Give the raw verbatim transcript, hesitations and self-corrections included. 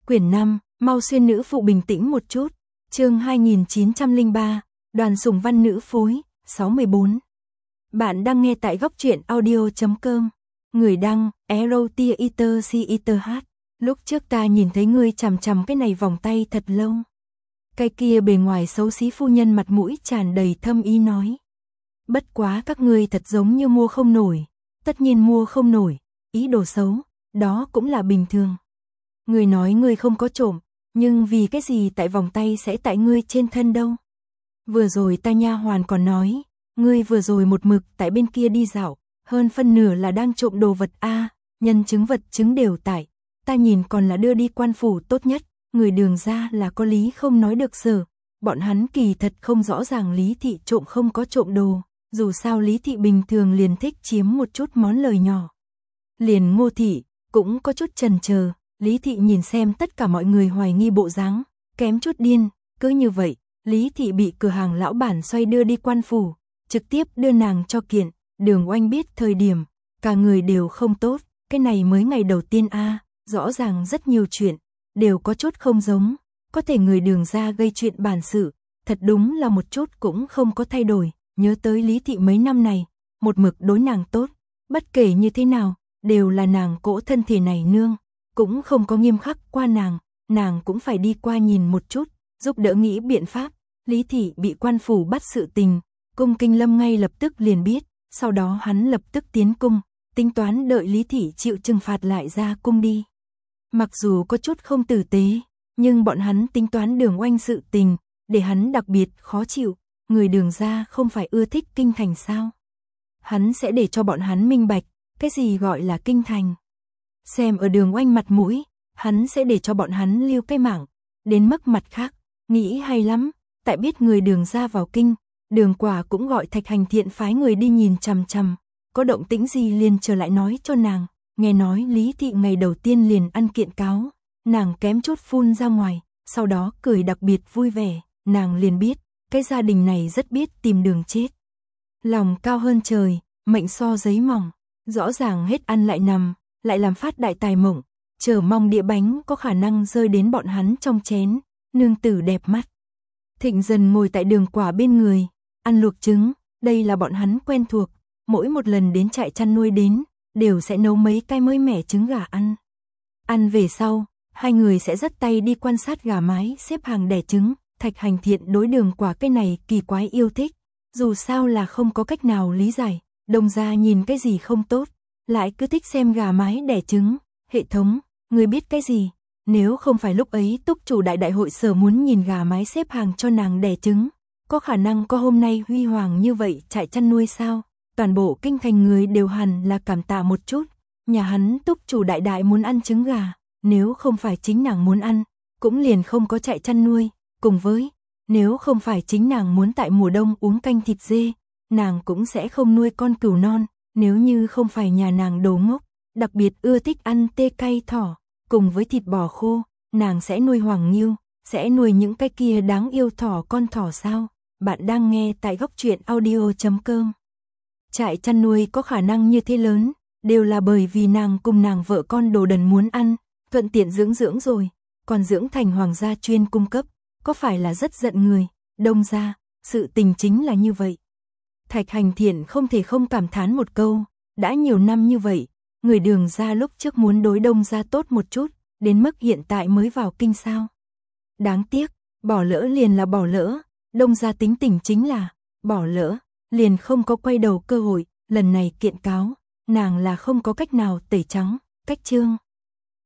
Quyển năm, mau xuyên nữ phụ bình tĩnh một chút. Chương hai nghìn chín trăm lẻ ba, Đoàn Sùng Văn nữ phối, sáu mươi bốn. Bạn đang nghe tại góc truyện audio chấm com. Người đăng, Erotia Eater C Eater H. Lúc trước ta nhìn thấy ngươi chằm chằm cái này vòng tay thật lâu. Cái kia bề ngoài xấu xí phu nhân mặt mũi tràn đầy thâm ý nói. Bất quá các ngươi thật giống như mua không nổi. Tất nhiên mua không nổi, ý đồ xấu, đó cũng là bình thường. Ngươi nói ngươi không có trộm, nhưng vì cái gì tại vòng tay sẽ tại ngươi trên thân đâu? Vừa rồi ta nha hoàn còn nói, ngươi vừa rồi một mực tại bên kia đi dạo, hơn phân nửa là đang trộm đồ vật a, à, nhân chứng vật chứng đều tại, ta nhìn còn là đưa đi quan phủ tốt nhất, người Đường ra là có lý không nói được sở, bọn hắn kỳ thật không rõ ràng Lý thị trộm không có trộm đồ, dù sao Lý thị bình thường liền thích chiếm một chút món lời nhỏ. Liền Ngô thị cũng có chút chần chờ. Lý thị nhìn xem tất cả mọi người hoài nghi bộ dáng, kém chút điên, cứ như vậy, Lý thị bị cửa hàng lão bản xoay đưa đi quan phủ, trực tiếp đưa nàng cho kiện, Đường Oanh biết thời điểm, cả người đều không tốt, cái này mới ngày đầu tiên a, à, rõ ràng rất nhiều chuyện, đều có chút không giống, có thể người Đường ra gây chuyện bản sự, thật đúng là một chút cũng không có thay đổi, nhớ tới Lý thị mấy năm này, một mực đối nàng tốt, bất kể như thế nào, đều là nàng cỗ thân thể này nương. Cũng không có nghiêm khắc qua nàng, nàng cũng phải đi qua nhìn một chút, giúp đỡ nghĩ biện pháp. Lý thị bị quan phủ bắt sự tình, cung Kinh Lâm ngay lập tức liền biết, sau đó hắn lập tức tiến cung, tính toán đợi Lý thị chịu trừng phạt lại ra cung đi. Mặc dù có chút không tử tế, nhưng bọn hắn tính toán Đường Oanh sự tình, để hắn đặc biệt khó chịu, người Đường ra không phải ưa thích kinh thành sao? Hắn sẽ để cho bọn hắn minh bạch, cái gì gọi là kinh thành. Xem ở Đường Oanh mặt mũi, hắn sẽ để cho bọn hắn lưu cái mạng, đến mức mặt khác, nghĩ hay lắm, tại biết người Đường ra vào kinh, Đường Quả cũng gọi Thạch Hành Thiện phái người đi nhìn chằm chằm, có động tĩnh gì liền trở lại nói cho nàng, nghe nói Lý thị ngày đầu tiên liền ăn kiện cáo, nàng kém chút phun ra ngoài, sau đó cười đặc biệt vui vẻ, nàng liền biết, cái gia đình này rất biết tìm đường chết. Lòng cao hơn trời, mệnh so giấy mỏng, rõ ràng hết ăn lại nằm. Lại làm phát đại tài mộng, chờ mong đĩa bánh có khả năng rơi đến bọn hắn trong chén, nương tử đẹp mắt. Thịnh dần ngồi tại Đường Quả bên người, ăn luộc trứng, đây là bọn hắn quen thuộc, mỗi một lần đến trại chăn nuôi đến, đều sẽ nấu mấy cái mới mẻ trứng gà ăn. Ăn về sau, hai người sẽ dắt tay đi quan sát gà mái xếp hàng đẻ trứng, Thạch Hành Thiện đối Đường Quả cái này kỳ quái yêu thích, dù sao là không có cách nào lý giải, đồng ra nhìn cái gì không tốt. Lại cứ thích xem gà mái đẻ trứng, hệ thống, người biết cái gì, nếu không phải lúc ấy túc chủ đại đại hội sở muốn nhìn gà mái xếp hàng cho nàng đẻ trứng, có khả năng có hôm nay huy hoàng như vậy trại chăn nuôi sao, toàn bộ kinh thành người đều hẳn là cảm tạ một chút, nhà hắn túc chủ đại đại muốn ăn trứng gà, nếu không phải chính nàng muốn ăn, cũng liền không có trại chăn nuôi, cùng với, nếu không phải chính nàng muốn tại mùa đông uống canh thịt dê, nàng cũng sẽ không nuôi con cừu non. Nếu như không phải nhà nàng đồ ngốc, đặc biệt ưa thích ăn tê cay thỏ, cùng với thịt bò khô, nàng sẽ nuôi hoàng nghêu, sẽ nuôi những cái kia đáng yêu thỏ con thỏ sao? Bạn đang nghe tại góc truyện audio chấm com. Trại chăn nuôi có khả năng như thế lớn, đều là bởi vì nàng cùng nàng vợ con đồ đần muốn ăn, thuận tiện dưỡng dưỡng rồi, còn dưỡng thành hoàng gia chuyên cung cấp, có phải là rất giận người, đông ra, sự tình chính là như vậy. Thạch Hành Thiện không thể không cảm thán một câu, đã nhiều năm như vậy, người Đường ra lúc trước muốn đối đông ra tốt một chút, đến mức hiện tại mới vào kinh sao. Đáng tiếc, bỏ lỡ liền là bỏ lỡ, đông ra tính tình chính là, bỏ lỡ, liền không có quay đầu cơ hội, lần này kiện cáo, nàng là không có cách nào tẩy trắng, cách chương.